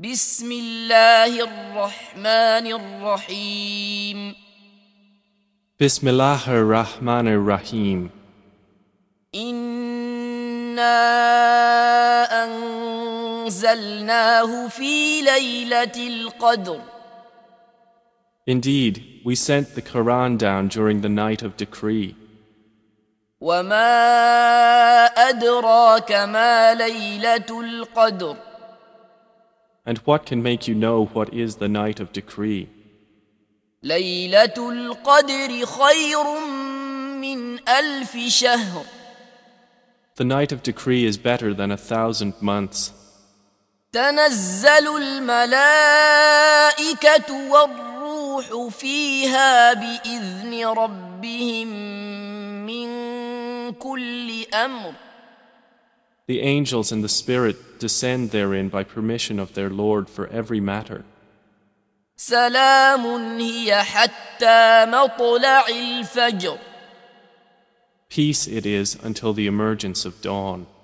بسم الله الرحمن الرحيم Bismillah ar-Rahman ar-Rahim. إنا أنزلناه في ليلة القدر Indeed, we sent the Quran down during the night of decree. وما أدراك ما ليلة القدر And what can make you know what is the night of decree? ليلة القدر خير من 1000 شهر The night of decree is better than 1,000 months. تنزل الملائكة والروح فيها بإذن ربهم من كل أمر The angels and the Spirit descend therein by permission of their Lord for every matter. سلام هي حتى مطلع الفجر Peace it is until the emergence of dawn.